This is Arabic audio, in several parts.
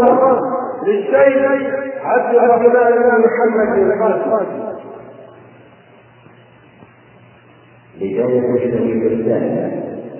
للشيء حتى ربنا الإمام محمد القاسم لجوه سبيل الله.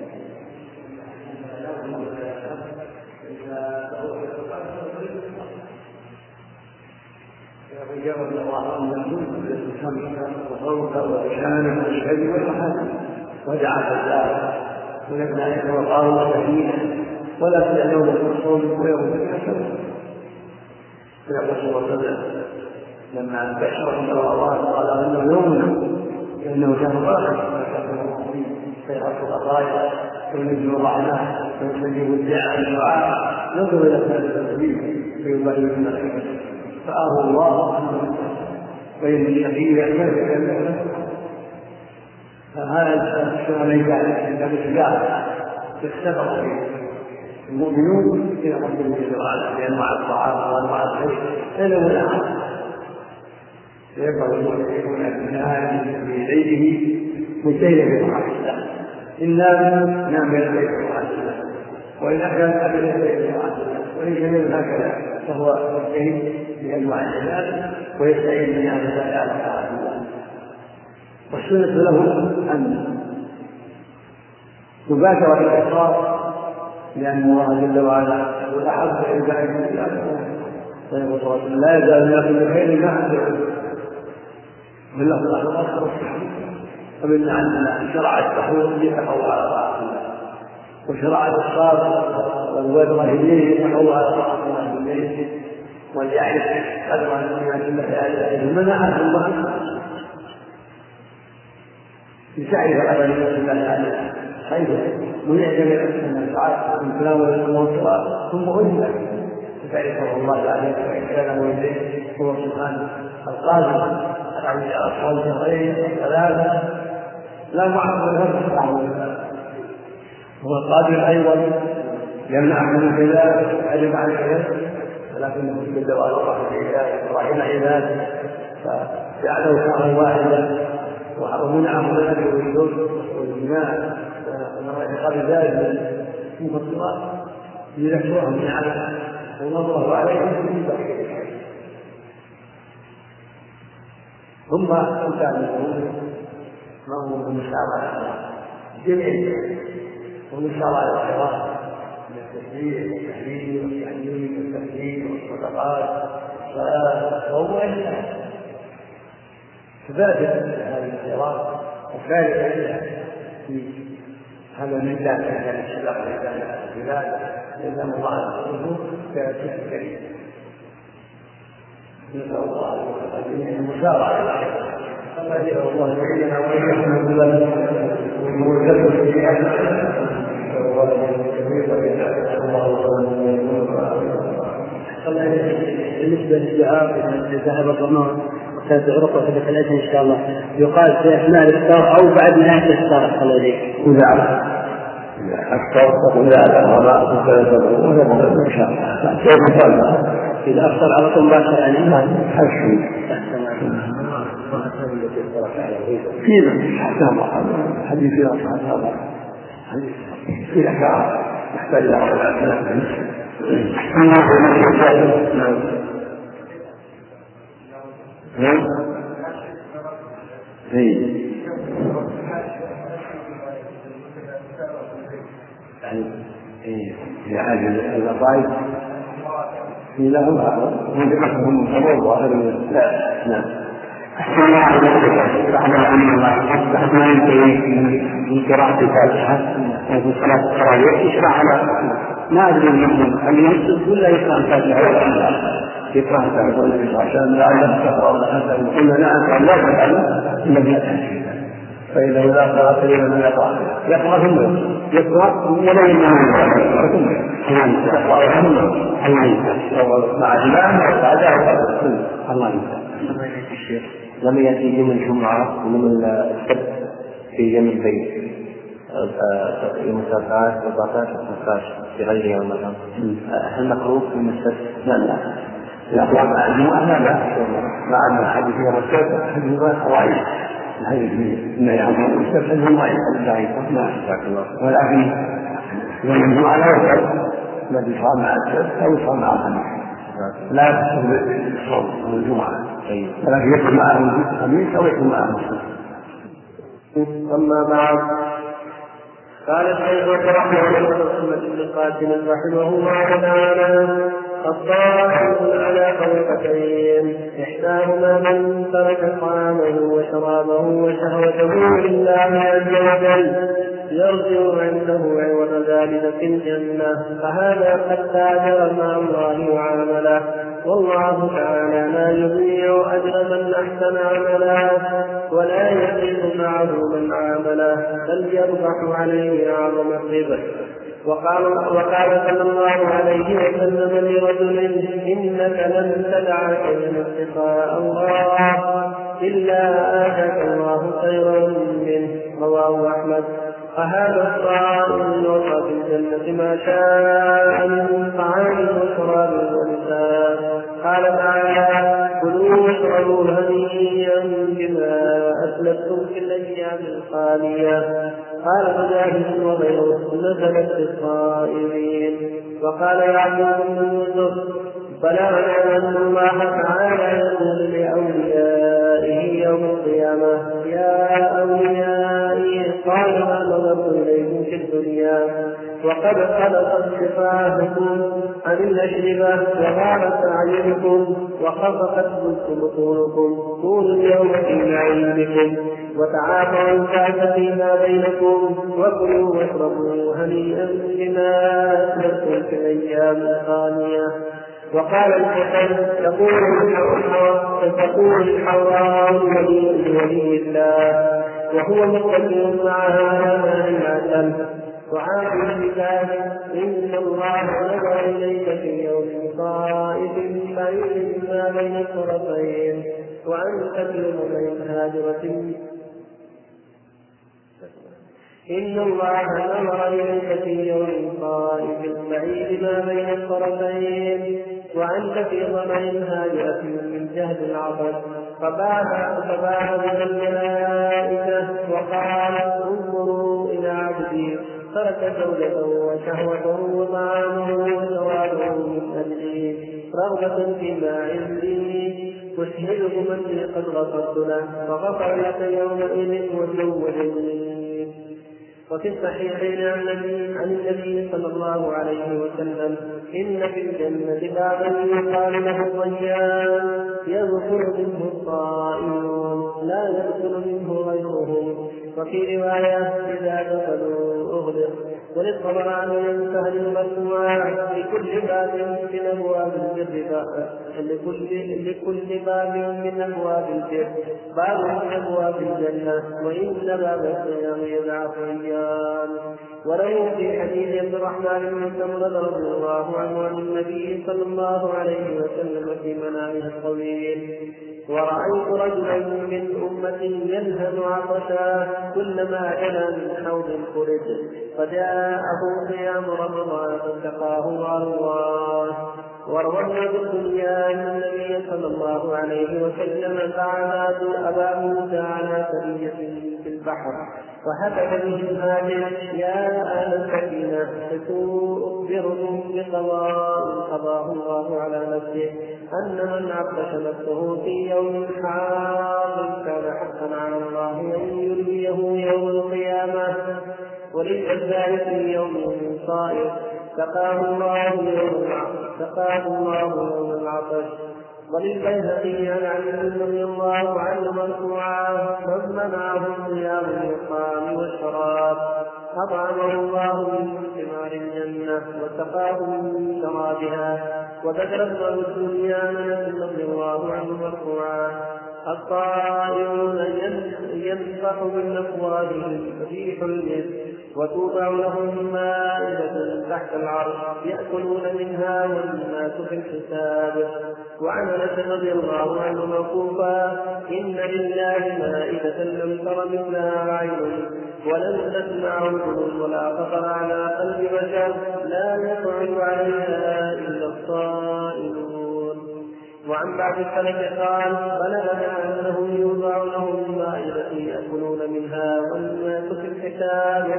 جرب الله أن يكون بالخمسة وصوته وإشانة والشهد والمحاسن ودعا بالله ولكن يتوقعه سكينة ولا تدعوا الرسول ويغفر الحسن. فيقول صلى الله عليه وسلم لما بشر من الله قال انه يومنا لانه شهر اخر فيغفر الخطايا وينزل الرحمه ويستجيب الدعاء ننظر الى هذا التدبير فيبين الملائكه فآه الله بين الشهيد يعمل فهذا الشهرين كان الشجاع يختبر فيه المؤمنون إلى ربهم جل وعلا بأنواع الطعام وأنواع الخير سلموا الأمر فيبقى المؤمنون أبناء بيديه مجتهدا بطاعة الله إن نام يديه بطاعة الله وإن أكل أكل يديه بطاعة الله وإن كان هكذا فهو مجتهد بأنواع العباد ويستعين من أهل الله على طاعة الله. والسنة له أن مباشرة الإفطار لأن الله جل وعلا يقول أحب عبادي إلى فيقول صلى الله عليه وسلم لا يزال الناس بخير ما أحب بالله الأخر فمن عندنا شرع السحور ليتقوى على طاعة الله وشرع الإفطار والوجبة الليل يتقوى على طاعة الله بالليل وليعرف قدر نعمة الله عليه منعه الله لتعرف قدر نعمة الله عليه حيث منع جميع النفعات من تناول الموضوع ثم أذن فتعرفه الله عليه وإحسانه إليه هو سبحانه القادر على أصحاب الخير الثلاثة لا معبد له هو القادر أيضا يمنعه من خلاف علم عن الخير ولكنه جل وعلا رحم عباده فجعله شهرا واحدا ومنعه من الاكل والشرب والجماع وقبل ذلك من المفطرات ليذكره بنعمه ونظره عليهم في بقيه ثم كان ما هو المساواه جميع والمساواه على الصراط من التسبيح والتحليل والتحليل والتهليل والصدقات والصلاه وهو إحسان فبادر هذه الصراط وكذلك في هذا الميدان كان الشباب ميدان البلاد لأن الله سبحانه كانت كريم نسأل الله المسارعة الله يجعل الله يعيننا ويحمد الله ويكفر في بالنسبة للدعاء إذا ذهب الظمآن وستعرف في الأذن إن شاء الله يقال في أثناء الإفطار أو بعد نهاية الإفطار صلى الله عليه إذا أفطر وإذا الظمأ فلا إن شاء الله إذا أفطر على طول مباشرة يعني حسن كذا حتى حديث هذا حديث إذا كان يحتاج إلى في حاجة الأطايف في لهم هم حضور وآخر لا نعم أحسن ما ينتهي من قراءة الفاتحة وفي صلاة التراويح يشرع على ما أدري المسلم هل ينصب ولا يقرأ الفاتحة يقرأ الفاتحة عشان لعله تقرأ حتى يقول نعم لا تفعل إلا بالتحسين فإذا لا قرأت لمن يقرأ ثم يقرأ ولا يمنع مع الإمام بعدها الله يسلمك. لم يأتي يوم الجمعة ويوم السبت في يوم البيت يوم 13 14 15 في غير يوم الجمعة هل مكروه يوم السبت؟ لا مع الجمعة لا مع الحديث يوم السبت حديث ضعيف الحديث إنه يعمل السبت حديث ضعيف ولكن يوم الجمعة لا يصعب الذي صام مع السبت أو صام مع الخميس لا يتصل بالصوم او الجمعه ولكن يكون معه الخميس او يكون معه السبت. أما بعد، قال الشيخ رحمه الله محمد بن قاسم رحمه الله تعالى: الطاعون على طريقتين، إحداهما من ترك طعامه وشرابه وشهوته لله عز وجل يرجو عنده عوض ذلك في الجنة، فهذا قد تاجر مع الله وعامله، والله تعالى لا يضيع أجر من أحسن عملا ولا يزيد معه من عامله، بل يربح عليه أعظم الربح. وقال صلى الله عليه وسلم لرجل: إنك لن تدع شيئا اتقاء الله إلا آتاك الله خيرا منه، رواه أحمد. فهذا الصائم يعطى في الجنة ما شاء من طعام وشراب ونساء. قال تعالى: كلوا واشربوا هنيئا بما أسلفتم في الأيام الخالية. قال مجاهد وغيره: نزلت للصائمين. وقال يعقوب بن يوسف: بلغنا أن الله تعالى يقول لأوليائه يوم القيامة: يا أوليائي، قال ما نظرت إليكم في الدنيا وقد خلقت شفاهكم عن الأشربة وغارت أعينكم وخفقت بطونكم، كونوا اليوم في نعيمكم وتعافوا الكأس فيما بينكم وكلوا واشربوا هنيئا بما أسلفتم في الأيام الخالية. وقال الحسن: تقول الحوراء ولي الله وهو متكئ معها على المعتم وعاقل بذلك: إن الله نظر إليك في يوم صائب بعيد ما بين الطرفين وأنت في يوم هاجرة. إن الله نظر إليك في يوم صائب بعيد ما بين الطرفين وأنت في ظمأ هاجرة من جهد العطش. فباه من الملائكة وقال: انظروا إلى عبدي ترك زوجته وشهوته وطعامه وشرابه من أجلي رغبة فيما عندي، أشهدكم أني قد غفرت له فغفر لك يومئذ وزوجني. وفي الصحيحين عن النبي صلى الله عليه وسلم: إن في الجنة بابا يقال له الريان يدخل منه الصائمون لا يدخل منه غيرهم. وفي رواية: إذا دخلوا أغلق. وللطبراني عن سهل المرفوع: لكل باب من أبواب البر لكل باب من أبواب البر باب من أبواب الجنة، وإن باب الصيام يدعى ريان. وله في حديث عبد الرحمن بن سمرة رضي الله عنه عن النبي صلى الله عليه وسلم في منامه الطويل: ورأيت رجلا من أمتي يلهث عطشا كلما جنى من حوض فرج فجاءه صيام رمضان فسقاه الله. وروى بالدنيا أن النبي صلى الله عليه وسلم بعث أبا موسى على سرية في البحر وهتف به الهاجر: يا أهل السفينة، أخبركم بقضاء قضاه الله على نفسه أن من عطش نفسه في يوم حار كان حقا على الله أن يلهيه يوم القيامة، وليس ذلك في يوم صائم سقاه الله يوم العطش. وللبيهقي عن علي رضي الله عنه مرفوعا: من منعهم صيام الطعام والشراب أطعمه الله من ثمار الجنة وسقاه من شرابها. وذكر ابن الدنيا من رضي الله عنه مرفوعا: الطائرون ينفح من أفواههم ريح المسك وتوضع لهم مائدة تحت العرش يأكلون منها والناس في الحساب. وعن أنس رضي الله عنه موقوفا: إن لله مائدة لم تر مثلها عين ولم تسمع أذن ولا خطر على قلب بشر لا يقعد عليها إلا الصائمون. وعن بعض السلف قال: بلغنا أنه يوضع لهم مائدة يأكلون منها والناس في الحساب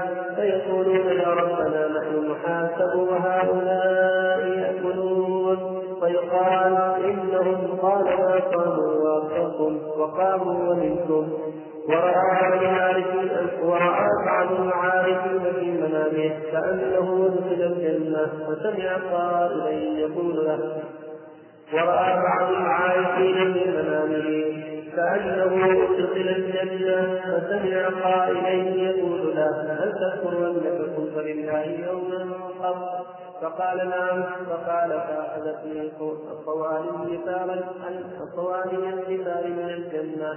فيقولون: يا ربنا نحن نحاسب وهؤلاء يأكلون، فيقول وقال إنهم قال ما قاموا وأكثركم وقاموا ومنكم. ورأى بعض العارفين في منامه كأنه يدخل الجنة فسمع قائلا يقول له ورأى بعض العارفين في منامه كأنه يدخل الجنة فسمع قائلا يقول له هل تذكر أنك كنت لله يوما قط؟ فقال نعم. فقال فأخذتني الصواري النثار من الجنة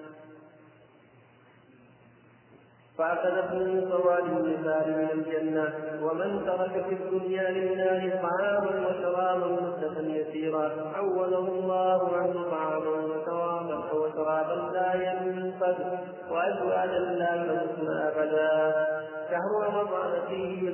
ومن ترك في الدنيا لله طعاما وشرابا مدة يسيرا عوضه الله عنه طعاما وشرابا لا ينفد وأزواجا لا يموتن أبدا. شهر رمضان فيه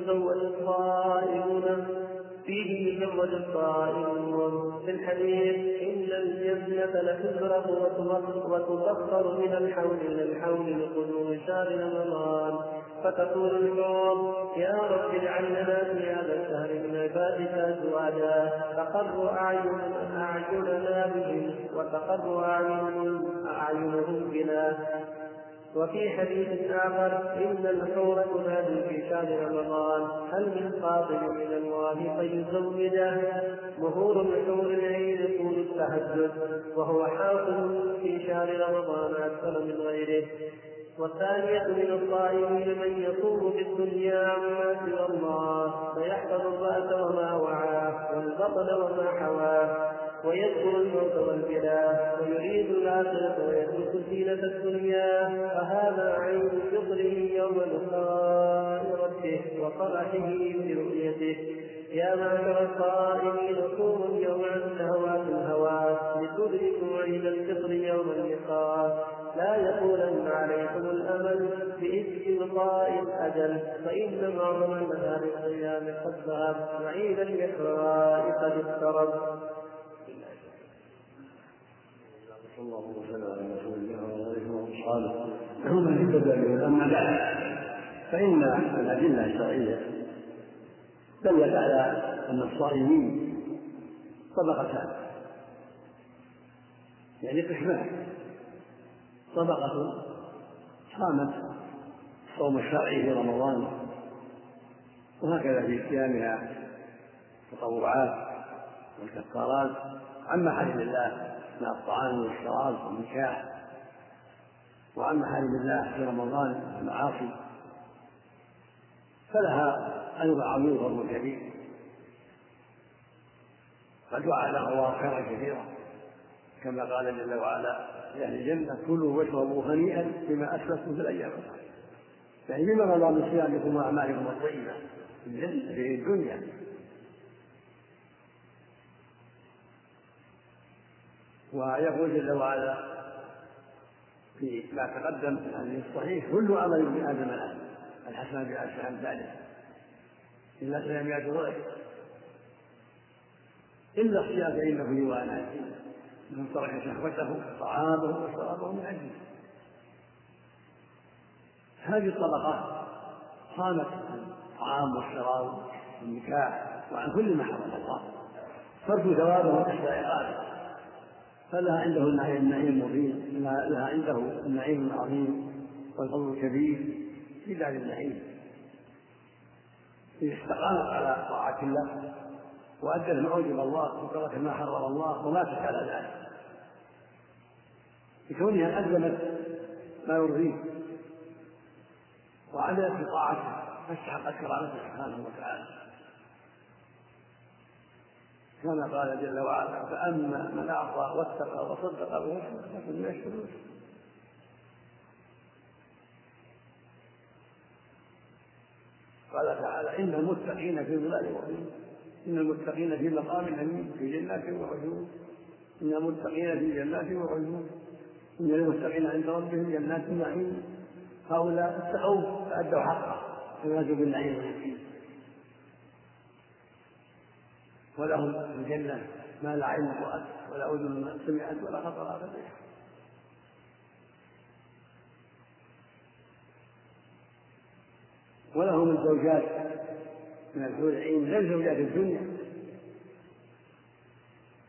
يزوج الصائمون. في الحديث إن الجنة لتزرق وتبخر من الحول إلى الحول لقدوم شهر رمضان فتقول الحوض يا رب اجعل لنا في هذا الشهر من عبادك أزواجا تقر أعيننا بهم وتقر أعينهم بنا. وفي حديث آخر إن الحور تنادي في شهر رمضان هل من خاطب من الله فيزوجه. مهور الحور العين طول التهجد وهو حاصل في شهر رمضان أكثر من غيره. والثانية من الصائمين من يصوم في الدنيا عما سوى الله فيحفظ الرأس وما وعاه والبطن وما حواه ويذكر الموت والبلاء ويريد الآخرة ويترك زينة الدنيا فهذا عين فطره يوم لقاء ربه وفرحه برؤيته. يا معشر الصائمين صوموا اليوم عن شهوات الهوى لتدركوا عيد الفطر يوم اللقاء. لا يطولن عليكم الأمل باستبقاء الأجل فإن معظم مدار الأيام قد ذهب وعيد اللقاء قد اقترب. صلى الله وسلم على رسول الله وعلى واصحابه ومن اهتدى به. اما بعد فان الادله الشرعيه دلت على ان الصائمين طبقتان يعني قسمان. طبقه صامت الصوم الشرعي في رمضان وهكذا في صيامها التطوعات والكفارات عن محارم الله من الطعام والشراب والنكاح وعن محارم الله في رمضان المعاصي فلها أيضا عظيم فضل كبير قد وعد الله خيرا كثيرا كما قال جل وعلا لأهل الجنة كلوا واشربوا هنيئا بما أسلفتم في الأيام الخير يعني بما مضى من صيامكم وأعمالكم الطيبة في الجنة في الدنيا. ويقول جل وعلا في ما تقدم عن الصحيح كل عمل ابن آدم له الحسنة بعشر أمثالها إلا 700 ضعف إلا الصيام فإنه يوانى من ترك شهوته طعامه وشرابه من أجله. هذه الطبقات صامت عن الطعام والشراب والنكاح وعن كل ما حرم الله تركوا ثوابه واستحقاقه فلها عنده النعيم المبين لها عنده النعيم العظيم والفضل الكبير في دار النعيم إذا استقامت على طاعة الله وأدت ما أوجب الله وتركت ما حرم الله وماتت على ذلك بكونها ألزمت ما يرضيه وعملت بطاعته فاستحقت كرامته سبحانه وتعالى كما قال جل وعلا فأما من أعطى واتقى وصدق بالحسنى فمن يشكر. قال تعالى إن المتقين في ظلال وعيون إن المتقين في مقام أمين في جنات وعيون إن المتقين في جنات وعيون إن المتقين عند ربهم جنات النعيم هؤلاء اتقوا فأدوا حقه ففازوا بالنعيم واليقين ولهم في الجنة ما لا عين رأت ولا أذن سمعت ولا خطر على بال. ولهم الزوجات من الحور العين غير زوجات الدنيا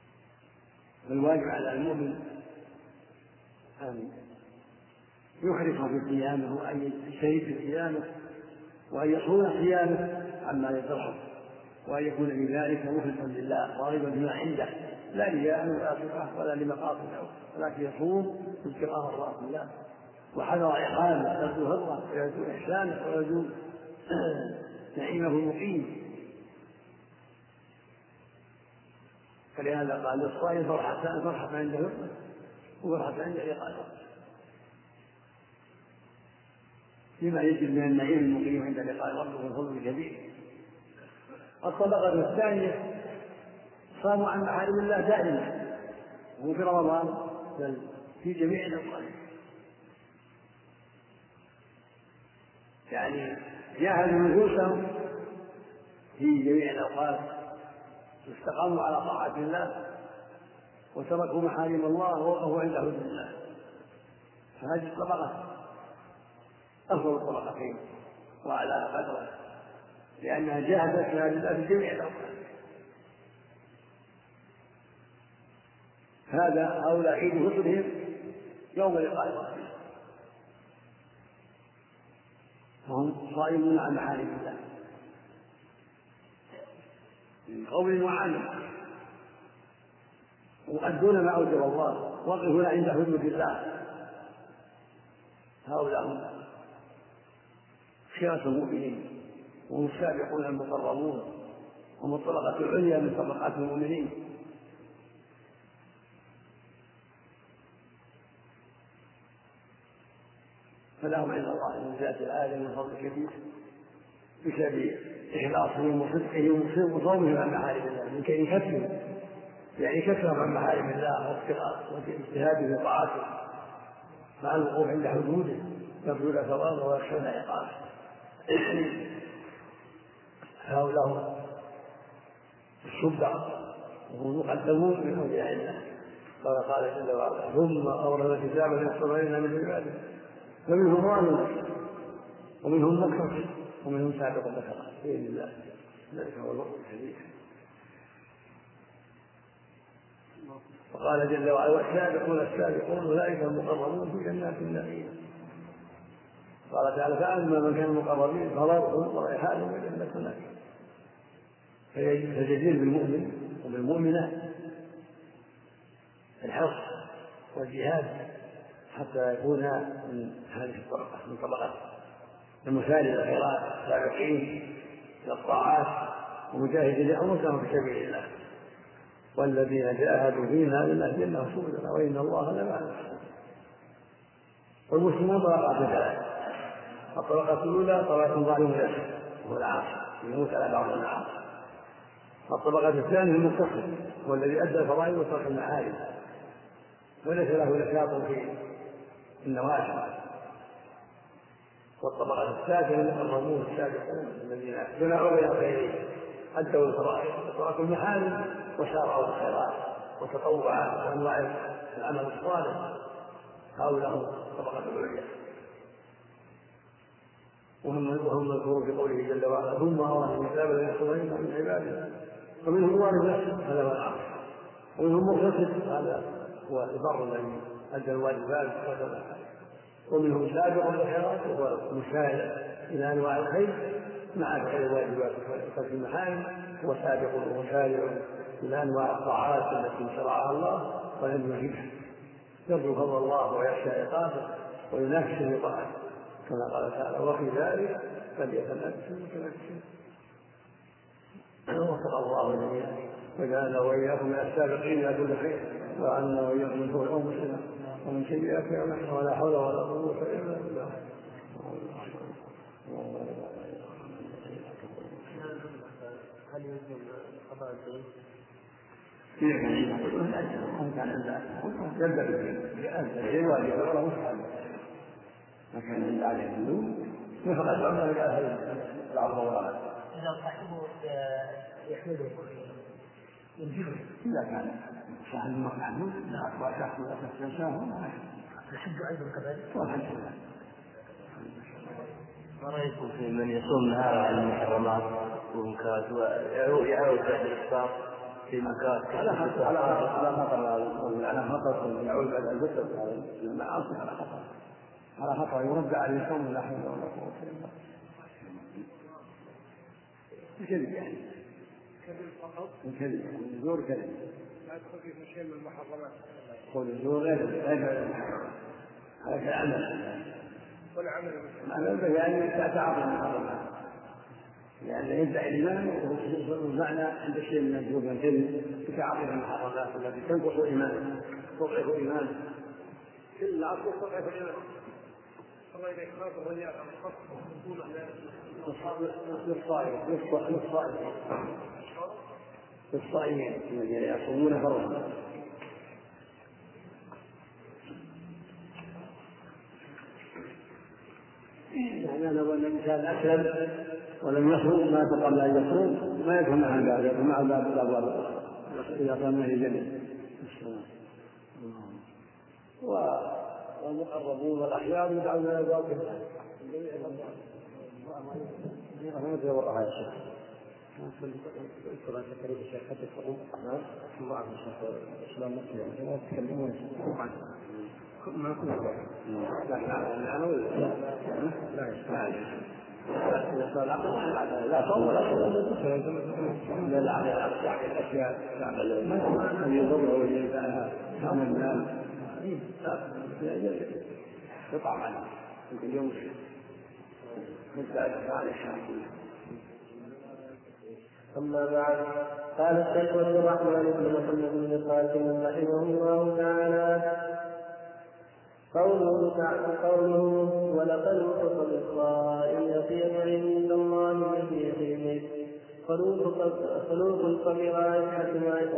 فالواجب على المؤمن أن يحرص في قيامه وأن يجتهد في قيامه وأن يصون قيامه عما يكره وأن يكون بذلك مخلصا لله راغبا بما عنده لا رياء ولا سمعة ولا لمقاصد ولكن يصوم ابتغاء مرضات الله وحذر عقابه يرجو فضله ويرجو إحسانه ويرجو نعيمه المقيم. فلهذا قال للصائم فرحة عند فطره وفرحة عند عقابه لما يجد من النعيم المقيم عند لقاء ربه والفضل الكبير. الطبقة الثانية صاموا عن محارم الله دائما وهو في رمضان بل في جميع الأوقات، يعني جاهدوا نفوسهم في جميع الأوقات واستقاموا على طاعة الله وتركوا محارم الله ووقفوا عند حدود الله. فهذه الطبقة أفضل الطبقتين وأعلاها قدرا لأنها جاهدت في هذه الله في جميع الأوقات. هذا هؤلاء عيد فطرهم يوم لقاء الله فهم صائمون عن محارم الله من قول وعمل ويؤدون ما أوجب الله ويقفون عند حدود الله. هؤلاء هم خيرة المؤمنين وهم السابقون المقربون هم الطبقة العليا من طبقات المؤمنين. فلهم عند الله من ذات الآية من فضل كبير بسبب إخلاصهم وصدقهم وصومهم عن محارم الله من كي كسرهم يعني كسرهم عن محارم الله واجتهادهم وطاعته مع الوقوف عند حدوده يرجون ثوابه ويخشون عقابه. هؤلاء الصدق وهم مقدمون من أولياء الله كما قال جل وعلا ثم أورث الكتاب ليصطفينا من عباده فمنهم ظالم ومنهم مكر ومنهم سابق الخيرات بإذن الله ذلك هو الوقت الحديث. وقال جل وعلا والسابقون السابقون أولئك المقربون في جنات النعيم. قال تعالى فأما من كان مقربين فروح وريحان وجنة النعيم. فالجدير بالمؤمن وبالمؤمنة الحرص والجهاد حتى يكون من هذه الطبقة من طبقة المسارع الخيرات السابقين إلى الطاعات ومجاهدين أنفسهم في سبيل الله والذين جاهدوا فينا لنهدينهم سبلنا وإن الله لمع المحسنين. والمسلمون طبقات ثلاث: الطبقة الأولى طبقة ظالم يسر وهو العاصي يموت على بعض العاصي. الطبقة الثانية المقتصد والذي أدى الفرائض وترك المحارم وليس له نشاط في النوافل. والطبقة الثالثة المقربون السابقون الذين جمعوا بين الخيرين أدوا الفرائض وتركوا المحارم وسارعوا الخيرات وتطوعوا وأنواع العمل الصالح. هؤلاء هم الطبقة العليا وهم مذكورون في قوله جل وعلا ثم أورثنا الكتاب ليصطفينا من عباده ومنهم ظالم نفسه هذا هو العاصي ومنهم مقتصد هذا هو البر الذي أدى الواجبات ومنهم سابق بالخيرات وهو مسارع إلى أنواع الخير مع فعل الواجبات وترك المحارم وسابق ومسارع إلى أنواع الطاعات التي شرعها الله ولم يهدها يرجو فضل الله ويخشى عقابه وينافس بطاعته كما قال تعالى وفي ذلك فليتنافس المتنافسون. وفق الله جميعا وجعلنا وإياكم من السابقين إلى كل خير وعنا وإياكم من فوق أنفسنا ومن سيئات أعمالنا ولا حول ولا قوة إلا بالله. هل يجب قضاء الدين؟ كان يبدأ بالدين واجب ولا مستحب ما كان عند عليه النوم يفقد عمله إلى أهل العرض والعمل. إذا صاحبه يحمله ينجبه إذا كان صاحب المحمود لا وشخص ينساه الحج أيضا كذلك والحج. ما رأيكم في من يصوم نهار عن المحرمات والمنكرات ويعود بعد الإفطار في مكان على خطر على خطر يعود بعد البتر المعاصي على خطر يرد عليه صوم لا حول ولا قوة إلا بالله. الكذب يعني كذب فقط؟ الكذب الزور كذب لا يدخل فيه شيء من المحرمات. قول الزور غير المحرمات هذا كالعمل والعمل يعني تعاطي المحرمات يعني يدعي الإيمان ومعنى عند شيء من الزور والكذب تعاطي المحرمات التي تنقص إيمانه تضعف إيمانه كل العصر تضعف إيمانه. الله إذا إخلاص الرجاء عن للصائمين الذين يصومون فرضا. يعني لو أن الإنسان أسلم ولم يصوم مات قبل أن يصوم ما يفهم عن ذلك مع باب الأبواب إذا قام به جميع والمقربون والأخيار يدعون إلى الأبواب لا صوم ولا صوم لا الأشياء أن يضره ويجعلها كام المال يطعم عنه يمكن يوم مستعد على الشعب. أما بعد قال الشيخ عبد الرحمن بن محمد بن قاسم رحمه الله تعالى قوله ولقد وصف بالصائم يطيب عند الله في حينه خلوق الفم رائحة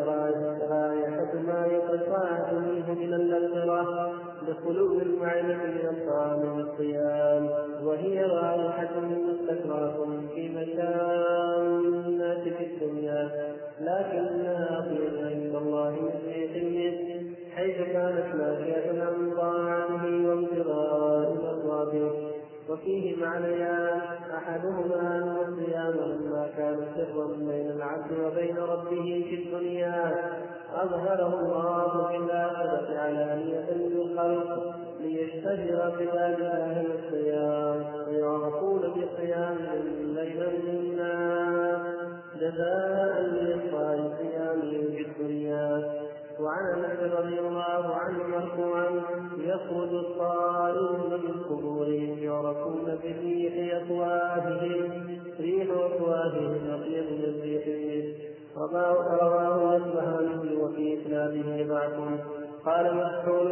ما يتفاعل منه من اللذة لخلو المعدة من الطعام والصيام وهي رائحة مستكرهة في مكان الناس في الدنيا لكنها أطيب عند الله من ريح حيث كانت ناشئة عن طاعته وابتغاء مرضاته. وفيه معنيان أحدهما أن الصيام لما كان سرا بين العبد وبين ربه في الدنيا أظهره الله في الآخرة علانية للخلق ليشتهر بذلك أهل الصيام ويعرفون بالصيام ليلا للناس جزاء لإحصاء صيامهم في الدنيا. وعن انس رضي الله عنه مرفوعا يخرج الصائمون من قبورهم يعرفون بريح افواههم ريح افواههم اطيب من ريح المسك. رواه الاصبهاني وفي اسناده ضعف. قال مسعود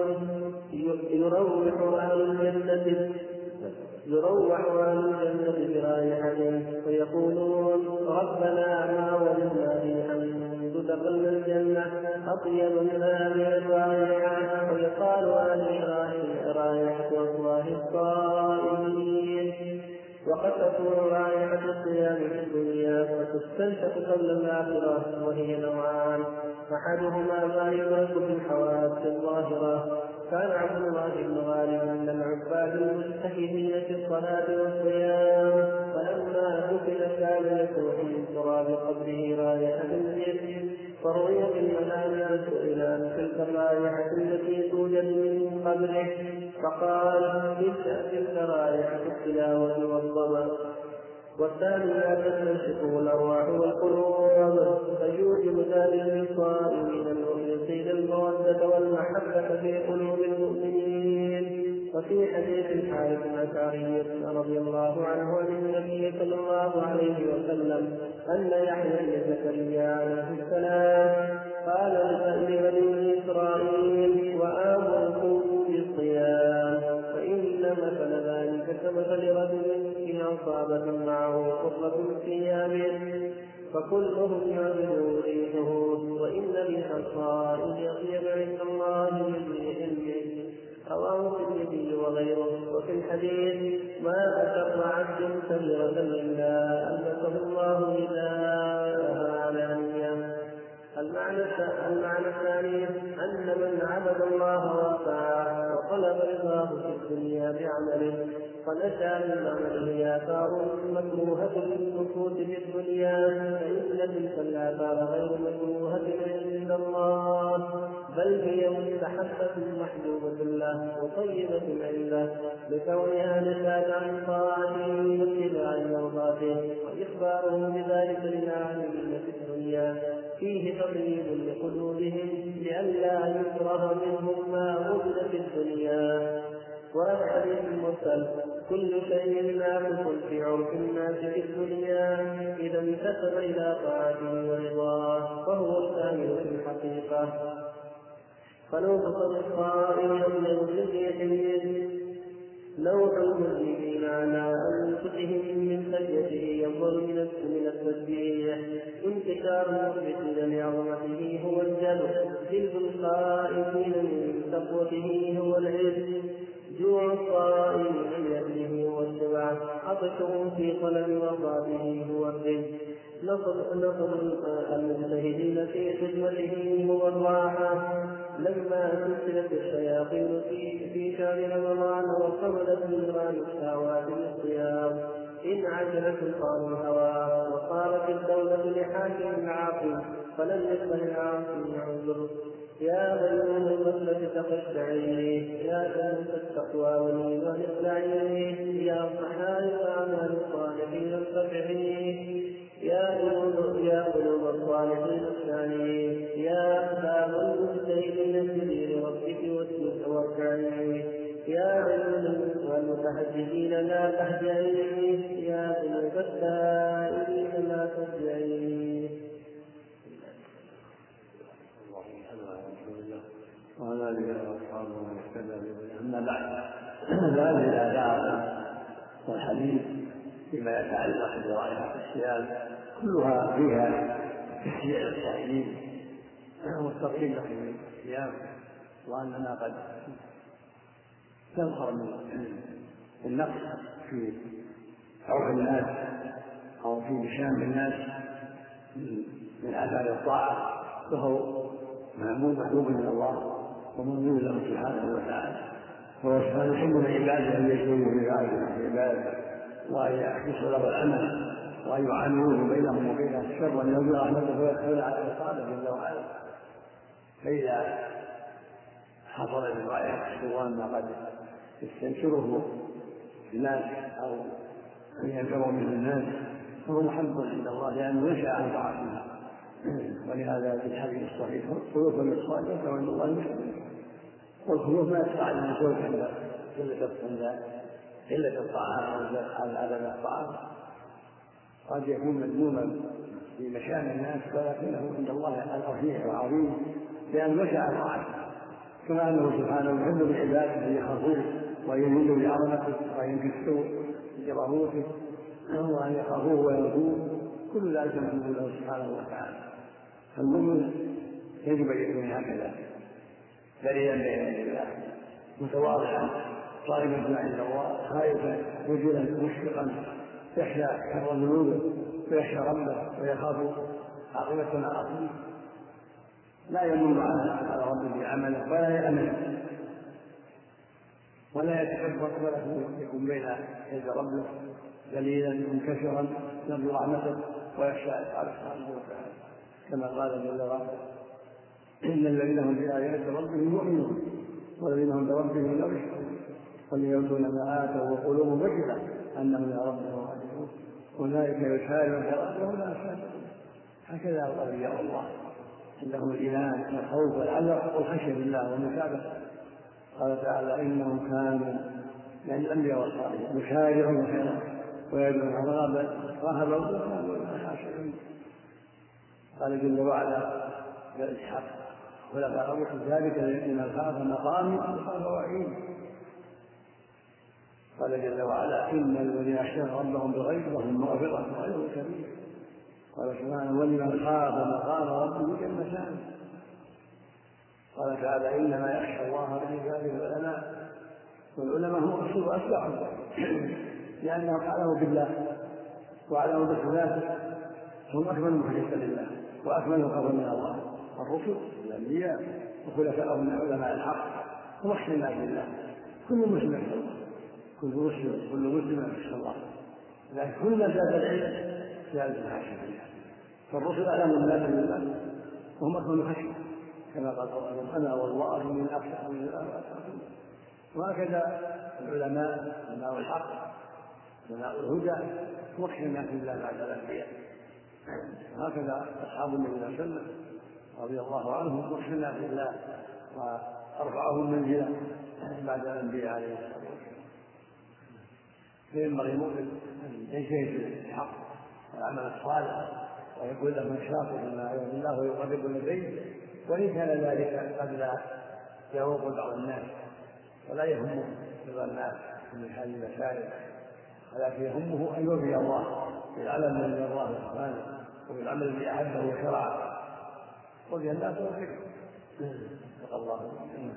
يروح أهل الجنة برائحة فيقولون ربنا ما وجدنا ريحا تدخلنا الجنة أطيب من هذه الرائحة ويقال هذه رائحة أفواه الصائمين. وقد تكون رائحة الصيام في الدنيا وتستنشق قبل الآخرة وهي نوعان أحدهما ما يدرك في الحواس الظاهرة. كان عبد الله بن غالب من العباد المجتهدين في الصلاة والصيام فلما دفن كان يفوح من تراب قبره رائحة المسك فروي في المنام أن سئل عن تلك الرائحة التي توجد من قبره فقال تلك رائحة التلاوة والظما. والثاني لا تستنشقه الأرواح والقلوب فيوجب ذلك للصائمين المخلصين المودة والمحبة في قلوب المؤمنين. وفي حديث الحارث الأشعري رضي الله عنه عن النبي صلى الله عليه وسلم أن يحيى بن زكريا عليه السلام قال لبني إسرائيل وآمركم بالصيام فإن مثل ذلك كمثل رجل إن أصابت معه قرة في ثيابه فكلهم يعبد ريحه وإن ريح الصائم يطيب عند الله من ريح المسك. رواه الترمذي وغيره. وفي الحديث ما أسر عبد كبيرة إلا ألبسه الله نداءها علانية. المعنى الثاني أن من عبد الله وطاعه وطلب رضاه في الدنيا بعمله وقد أتى من عمله آثار مكروهة للنفوس في الدنيا، فإن تلك الآثار غير مكروهة عند الله، بل هي مستحبة محبوبة له وطيبة عنده لكونها نشأت عن طاعته واتباع مرضاته، وإخباره بذلك للعالمين في الدنيا فيه تطيب لقلوبهم لئلا يكره منهم ما وجد في الدنيا. والحديث المرسل: كل شيء ناقص في عرف الناس في الدنيا إذا انتسب إلى طاعته ورضاه فهو الكامل في الحقيقة. فلو تصل الصائم نوع المسلمين على أنفسهم من خشيته يفضل من التسبيح. انتشار المخبتين لعظمته هو الجلب، جلب الخائفين من تقوته هو العلم، جوع الصائم من أجله هو الشبع، عطشه في طلب مرضاته هو الرزق، نصر المجتهدين في خدمته هو الراحة. لما سلسلت الشياطين في شهر رمضان وصمدت نيران الشهوات بالصيام انعجلت سلطان الهوى، وقالت الدولة لحاكم عاقل فلم يقبل العاصي عذر: يا مجنون الغفلة تخشعي، يا كنز التقوى والإيمان اخلعي، يا صحائف أعمال الصالحين ارتفعي، يا قلوب الصالحين اسمعي، يا أحباب المجتهدين اسجدي لربك واسجد واركعي، يا عيون والمتهجدين لا تهجعي، يا قلوب التائبين لا ترجعي. وعلى آله وأصحابه ومن اهتدى بهداه. أما بعد، فهذه الآثار والحديث فيما يتعلق برائحة الصيام كلها فيها تشجيع للصائمين والترغيب لهم من الصيام، وأننا قد تظهر من النقص في عرف الناس أو في مشام الناس من آثار الطاعة، فهو محبوب من الله ومنظور له سبحانه وتعالى، فهو سبحانه يحب من عباده أن يكونوا في عباده وأن يحدثوا له العمل وأن يعاملوه بينهم وبين الشر وأن يرجو رحمته ويدخل على الصالح جل وعلا. فإذا حصل من رائحة الشيطان ما قد يستنكره الناس أو أن ينفروا منه الناس فهو محب عند الله لأنه ينشأ عن طاعته. ولهذا في الحديث الصحيح: خلوف من الصالح وعند الله المسلم. والخلوف ما يدفع عن الخلوف عند قلة الطاعات أو عدم الطاعات، قد يكون مذموما في مشان الناس ولكنه عند الله رفيع وعظيم لأنه يشاء طاعته، كما أنه سبحانه يحب بالعباد أن يخافوه ويذلوا بعظمته وينكسروا برهوته وأن يخافوه ويرجوه، كل ذلك محبوب له سبحانه وتعالى. فالمؤمن يجب أن يكون هكذا ذليلا بين يدي الله متواضعا صائما عند الله خائفا وجلا مشفقا يخشى شر ذنوبه ويخشى ربه ويخاف عاقبة معاصيه، لا يمن على ربه بعمله ولا يأمن ولا يتكبر ولا يكون بين يدي ربه ذليلا منكسرا يرجو رحمته ويخشى عقابه سبحانه وتعالى، كما قال جل وعلا: إن الذين هم بآيات ربهم يؤمنون والذين هم بربهم لا يشركون والذين ما آتوا وقلوبهم وجلة أنهم إلى ربهم راجعون أولئك يسارعون في ربهم لا يسارعون. هكذا أولياء الله عندهم الإيمان والخوف والحذر والخشية بالله والمتابعة. قال تعالى: إنهم كانوا يعني الأنبياء والصالحين يسارعون في الخيرات ويدعون رهبا وكانوا خاشعين. قال جل وعلا لإسحاق: ولقد أوحي ذلك لمن خاف مقامي وخاف وعيد. قال جل وعلا: إن الذين يخشون ربهم بالغيب لهم مغفرة وأجر كبير. قال سبحانه: ولمن خاف مقام ربه جنتان. قال تعالى: إنما يخشى الله من عباده العلماء، والعلماء هم أصول أتباعهم لأنهم أعلموا بالله وأعلموا بصفاته، هم أكمل مخلصا لله وأكمل خوفا من الله. الرسل الأنبياء وخلفاءهم من علماء الحق هم أحسن الناس لله، كل مسلم يخشى الله كل مسلم يخشى الله، لكن كل ما زاد العلم زادت الخشيه بالله، فالرسل اعلم الناس بالله وهم اكمل خشيه، كما قال الله انا والله من اخشى من الآن. وهكذا العلماء علماء الحق علماء الهدى وخشى الناس بالله بعد الانبياء، وهكذا اصحاب النبي صلى الله عليه وسلم رضي الله عنهم وخشى الناس بالله وارفعهم منزله بعد الانبياء عليه الصلاه والسلام. فينبغي المؤمن ان يجتهد في الحق والعمل الصالح ويقول له من شاطر بما يرضي الله ويقرب اليه، وان كان ذلك قد لا يروق بعض الناس ولا يهمه رضا الناس من هذه المسائل، ولكن يهمه ان يرضي الله بالعمل الذي يرضاه سبحانه وبالعمل الذي احبه وشرعه، رضي الناس وفقه. صدق الله.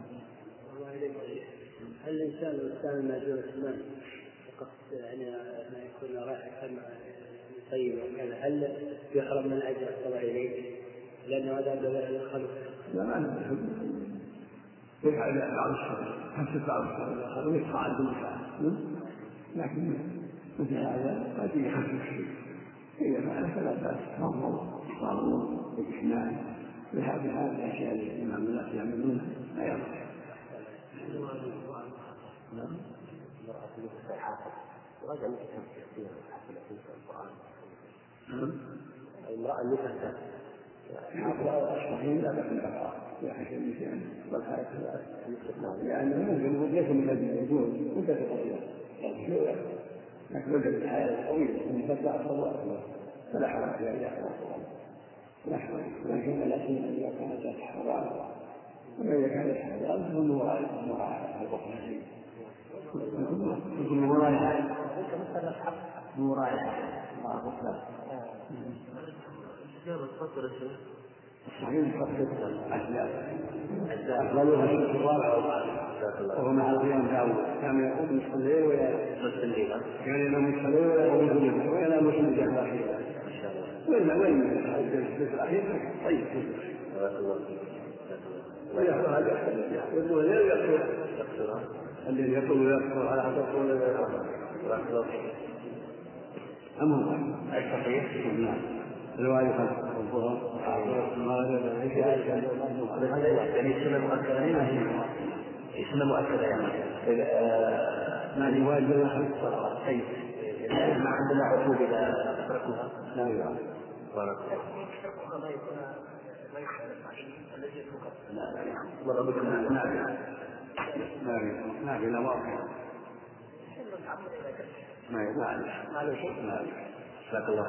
هل الإنسان الإنسان المأجور الإسلام فقط يعني ما يكون رائحة طيب وكذا هل يحرم من أجل الصلاة إليه لأنه هذا الخلق؟ لا ما عنده يفعل بعض الشغل حسب بعض الشغل ويدفع عند المساعدة، لكن مثل هذا قد يخفف الشيء إذا فعل فلا بأس مضمون صاروا بالإسلام بهذه الأشياء التي الإمام الناس يعملونها لا يرضى. نعم. المرأة التي حافظ وهذا مثل كثير حافظة في القرآن. المرأة التي حافظة الصحيح لا تكون أقرأ في حشر النسيان والحياة لأنه ممكن ليس من الذي يجوز مدة طويلة لكن مدة الحياة طويلة من فترة أصلا فلا حرج في أن يقرأ لكن الأسئلة إذا كانت حرام وإذا كانت حرام فهم مراعاة القرآن يكون مراعاة الصحيح فترة أفضلها الشمس الرابعة وهو مع القيام داود كان يقوم نصف الليل كان ينام نصف الليل ويقوم نصف الليل وينام في الجهة الأخيرة وين الجلسة الأخيرة طيب ويحضر هذا يقول الليل يقصر الذي يقول يقصر على حسب قول الله أمر الصحيح. نعم الرواية خمسة الظهر المغرب العشاء يعني سنة مؤكدة سنة مؤكدة يعني ما الواجب لنا 5 صلوات. طيب ما عندنا عقوبة إذا تركوها؟ لا يعلم. بارك ما في لا واقع ما له شيء جزاك الله.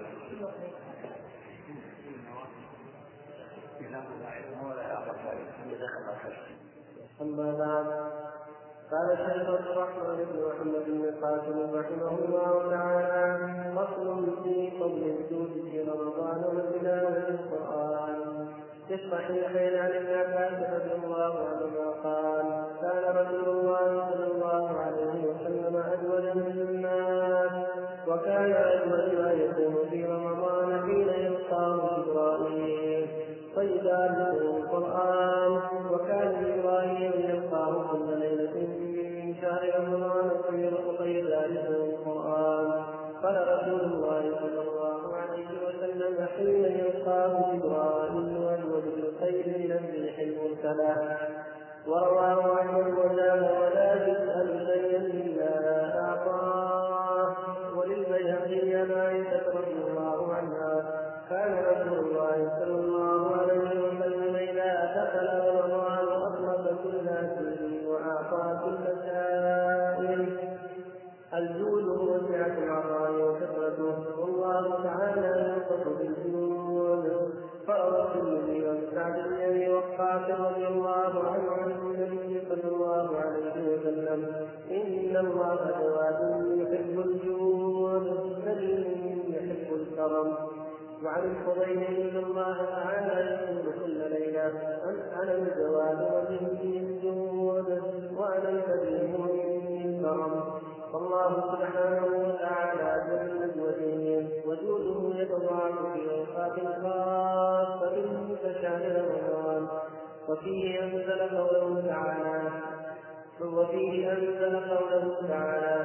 أما بعد قال الشيخ الرحمن بن محمد بن قاسم رحمه الله تعالى فصل في فضل الجود في رمضان وتلاوة القرآن. في الصحيحين عن ابن عباس رضي الله عنهما قال كان رسول الله صلى الله عليه وسلم أجود الناس وكان أجود ما يكون في رمضان حين يلقاه جبرائيل فيدارسه القرآن وكان إبراهيم يلقاه كل ليلة من شهر رمضان فيدارسه القرآن. قال رسول الله صلى الله عليه وسلم حين يلقاه جبرائيل أجود بالخير من الريح المرسلة. ورواه أحمد وزاد ولا يسأل شيئا إلا أعطاه. وللبيهقي عن عائشة رضي الله عنها كان رسول الله صلى الله عليه وسلم إذا دخل رمضان أطلق كل سائل وأعطى كل سائل. الجود هو سعة العطاء وكثرته والله تعالى ينقص بالجود. فروى الترمذي عن سعد بن أبي وقاص رضي الله عنه عن النبي صلى الله عليه وسلم إن الله جواد يحب الجود كريم يحب الكرم. وعن الفضيل إن الله تعالى يقول كل ليلة أنا الجواد ومني الجود وأنا الكريم ومني الكرم. فالله سبحانه وتعالى جل وجل وجوده يتضاعف في أوقات خاصة من شهر رمضان. وفيه أنزل قوله تعالى وفيه أنزل قوله تعالى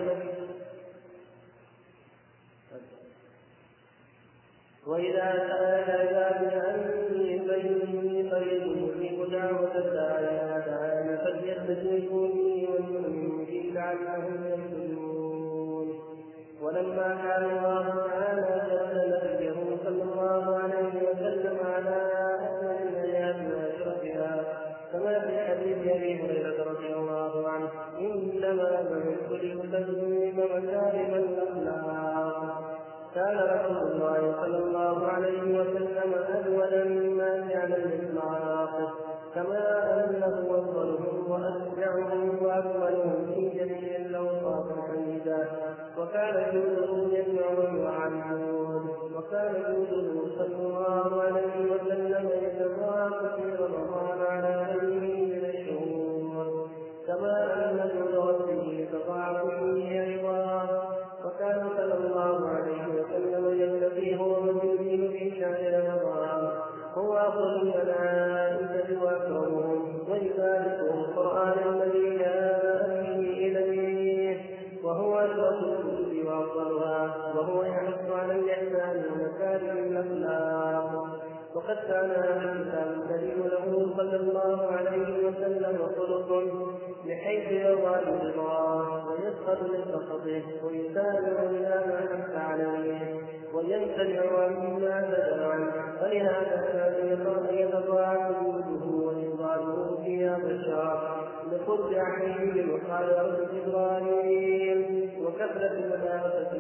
وإذا سألك عبادي عني فإني قريب أجيب دعوة الداعي إذا دعاني فليستجيبوا لي وليؤمنوا بي لعلهم يرشدون. ولما كان الله تعالى جعل نبيه صلى الله عليه وسلم على أكمل الآيات وأشرفها كما في حديث أبي هريرة رضي الله عنه إنما بعثت لأتمم مكارم الأخلاق. كان رسول الله صلى الله عليه وسلم أجود الناس على الإطلاق كما أنه أفضلهم وأشجعهم وأكملهم في جميع الأوصاف الحميدة. وكان جوده يجمع ويعلمون وكان جوده صلى الله عليه وسلم يتضاعف في رمضان على غيره من الشهور كما أن جود ربه يتضاعف فيه أيضا. وكان صلى الله عليه وسلم يكتفي هو من يؤمن في شهر رمضان هو أفضل الملائكة وأكرمهم ويباركهم القرآن الذي جاء به إليه وهو أشرف الكتب وأفضلها وهو يحث على الإحسان ومكارم الأخلاق. وقد كان أهل الكتاب الدليل له صلى الله عليه وسلم خلق بحيث يرضى بالله ويسخط من سخطه ويسارع إلى ما حث عليه ويمتنع عما بدل عنه. فلهذا كان يتضاعف جوده وإفضاله في هذا الشهر لقرب عهده وخالق إبراهيم وكثرة المدارسة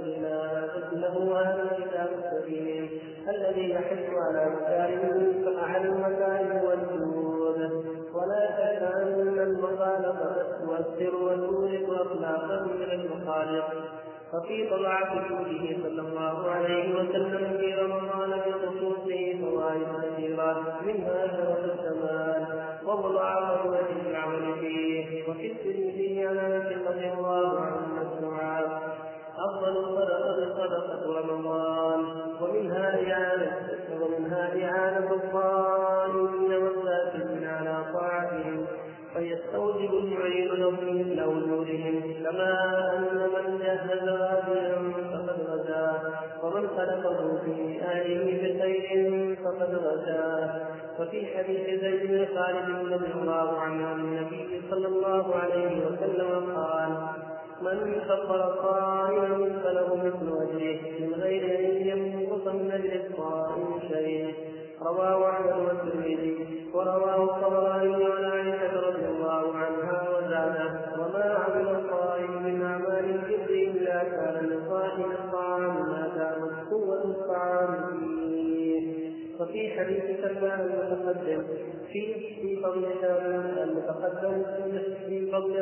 له أهل الكتاب السليم الذي يحث على المكارم والجود. ولا شك أن المخالفة تؤثر وتورث أخلاقا من المخالق. ففي طلعة جوده صلى الله عليه وسلم في رمضان بخصوصه فوائد كثيرة منها شرف الزمان ومضاعفة وجه العمل فيه. وفي الترمذي عن انس رضي الله عنه مسموعا أفضل الصدقة صدقة رمضان ومنها إعانة الصائمين والساكنين على طاعتهم فيستوجب المعين لهم مثل وجودهم كما أن من جهز غازيا فقد غزا ومن خلقه في آله بخير فقد غزا. وفي حديث زيد بن خالد رضي الله عنه عن النبي صلى الله عليه وسلم قال من كفر صائما فله مثل وجهه من غير أن ينقص من أجر الصائم شيء. رواه أحمد والترمذي ورواه الطبراني عن عائشة رضي الله عنها وزاده وما عمل الصائم من أعمال البر إلا كان لصاحب الطعام ما دامت قوة الطعام فيه. وفي حديث سلمان المتقدم في فضل المتقدم في فضل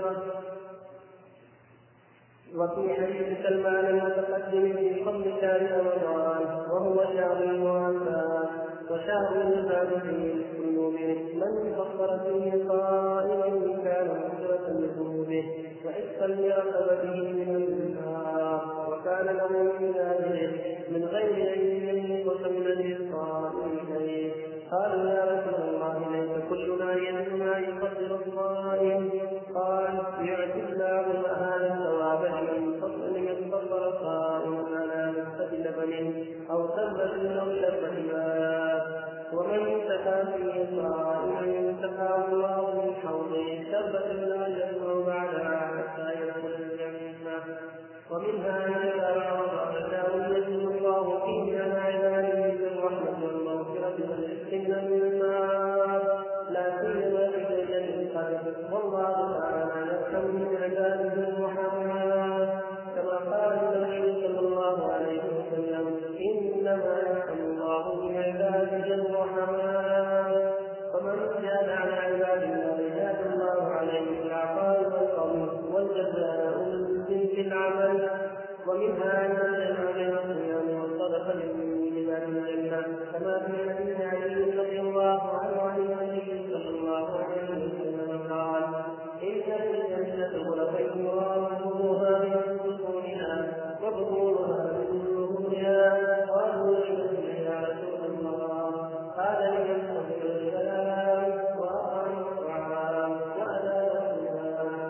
وفي حديث سلمان المتقدم في فضل شهر رمضان وهو شهر المواساة وشهر يزاد فيه القلوب من فطر فيه صائما كان مغفرة لذنوبه وعتقا لرقبته من النار وكان له من ذلك من غير أن ينقص من أجر الصائم شيء. قالوا يا رسول الله ليس كلنا يجد ما يفطر الصائم قال يعطي الله هذا الثواب لمن فطر صائما على نسبة لبن أو سبة أو شربة ماء ومن سقى فيه صائما سقاه الله من حوضه شربة لا يسمع بعدها حتى يدخل الجنة. ومنها أن الأعراض يجزم الله فيه على عباده بالرحمة والمغفرة والعتق من النار لا سيما في ليلة القدر والله تعالى يرحم من عباده الرحماء كما قال النبي صلى الله عليه وسلم إنما يرحم الله من عباده الرحماء. فمن كان على عباد الله زاد الله عليه العطاء والفضل والجزاء من جنس العمل. ومنها أن الجمع بين الصيام والصدقة من باب الجنة كما في حديث علي رضي الله عنه عن النبي صلى الله عليه وسلم قال إن الجنة غرفين وظهورها من بطونها وظهورها من ظهورها قالوا يا رسول الله قال لمن قبل السلام وأطعم الطعام وأداء السلام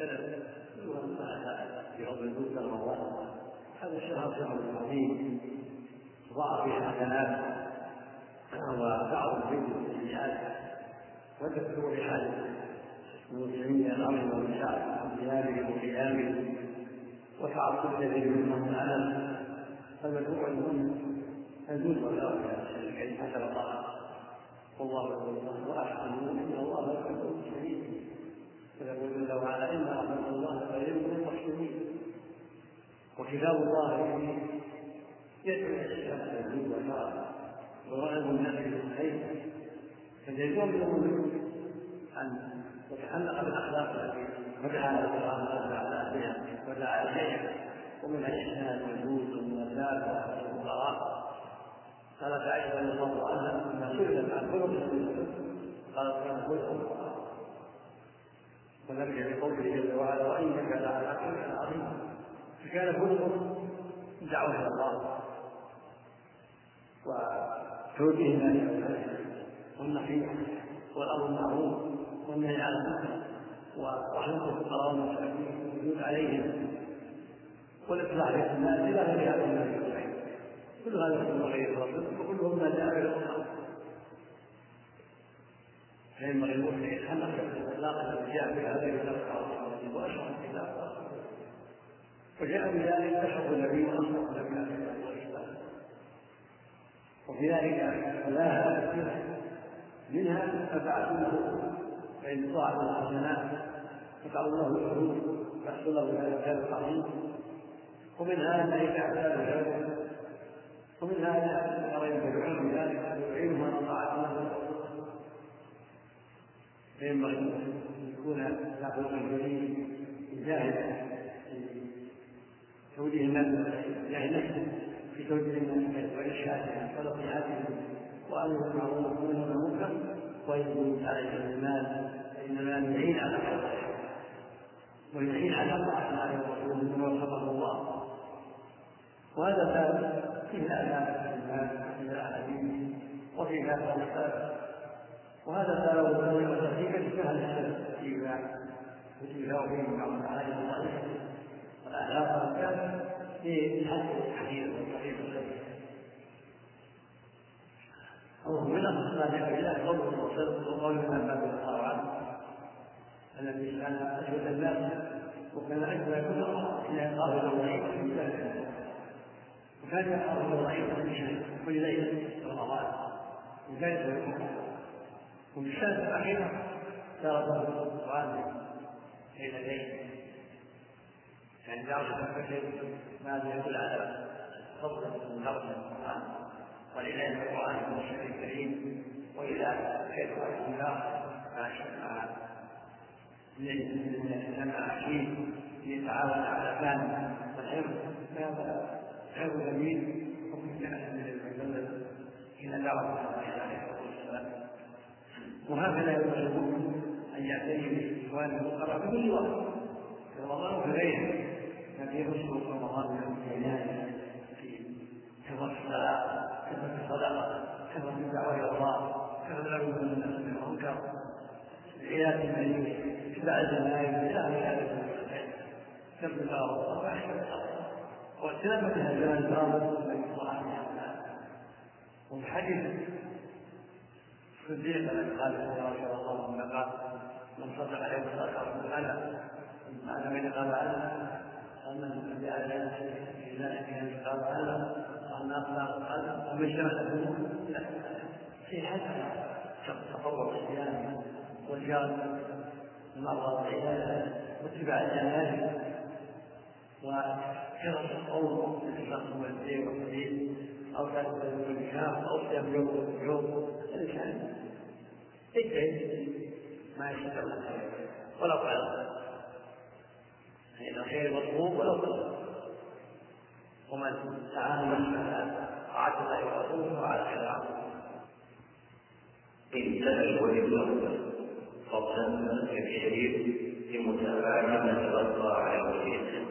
السنة وأنها في عضو الجزء رمضان. هذا الشهر شهر عظيم ضاع فيه الحسنات وبعض الذكر والسيئات وتذكر لحال المسلمين الأمر والنساء وثيابهم وقيامهم وتعصب الذي منهم العالم. فالمدعو منهم الجزء الأول الكريم حسب الله والله يقول وأحسنوا إن الله يحب المحسنين. فيقول جل وعلا إن رحمة الله قريب من المحسنين. وكتاب الله يدعو إلى الإسلام والجود والكرم ويرغب الناس في الخير. فالجزء منهم أن يتحلق بالأخلاق التي فتح على القرآن ودعا إليها ومن الإحسان والجود والمناسبات والفقراء. قال تعالى ان الله عنها لما سئلت عن خلق قالت كان خلقه القرآن. ونرجع لقوله جل وعلا وانك لعلى خلق عظيم. فكان خلقه دعوه الى الله وتوجيه الناس والنصيحه والامر بالمعروف والنهي عن المنكر ورحمه الفقراء والمساكين والجود عليهم والاصلاح بين الناس الى غير هذا من الخير. كل هذا من غير الرسول وكلهم ما جاء الى القرآن. فينبغي المسلم يتحمل الاخلاق التي جاء بها هذه الكتاب واشرف الكتاب وجاء بذلك اشرف النبي واصدق النبي عليه الصلاه والسلام. وفي ذلك ملاها كثيره منها فبعث له فان طاعه الحسنات فقال الله الحدود يحصل له هذا الكتاب العظيم. ومنها انه تعتاد له ومن هذا ترى يدعون بذلك ويعينهم على طاعة الله. فينبغي أن يكون له الجليل يجاهد في توجيه الناس يجاهد نفسه في توجيه الناس وإرشادهم ونصيحتهم وأمر بالمعروف والنهي عن المنكر ويجب عليه المال فإن المال يعين على خير ويعين على طاعة الله ورسوله بما وفقه الله. وهذا باب فيه آداب الناس وفيه الأحاديث وفيه الأخلاق. وهذا باب الطريقة التي سهل السلف فيه بعض الأحاديث الضعيفة والآداب والأحكام في حد الحديث والطريق السلف. ومن أصل الله قوله وصدق وقول من باب الله عنه الذي كان أجود الناس وكان أجود كل الله إلى قابل الضعيف في ذلك. وكان يقرأ الضعيف كل ليلة في رمضان وكان وفي السنة الأخيرة صار القرآن ليلتين يعني درجة الفكر ماذا يدل على فضل من درجة القرآن والعناية بالقرآن من الشيخ الكريم وإلى كيف الله مع لجمع فيه ليتعاون على فهم والحفظ. هذا خير جميل وفي الجنة إلى دعوة الله عليه الصلاة. وهكذا ينبغي المؤمن أن يعتني بإخوانه الفقراء في كل وقت في رمضان وفي غيره. الذي يخص رمضان من العناية في حفظ الصلاة حفظ الصدقة حفظ الدعوة إلى الله حفظ العلوم من الناس بالمنكر العلاج المريض اتباع الجنائز إلى هذا كم الله وأحسن واجتنبت هذا الباب الذي صلى عليه وفي حديث صديق الذي قال يا رسول الله من قال من صدق عليه صدقه انا من قال انا ومن جعل في ذلك قال انا والناس قال ومن شمل لا في حتى تطور الصيام والجهاد المرضى والعياده واتباع الجنائز وحرص القوم بالشخص والدين والدين أو كانت بالنكاح أو صيام يوم الإنسان اجتهد ما يشتغل الخير ولو قل فإن الخير مطلوب ولو قل. ومن تعامل على طاعة الله ورسوله وعلى خير العمل. انتهى الولد فضلا كبير في متابعة من تلقى على وجه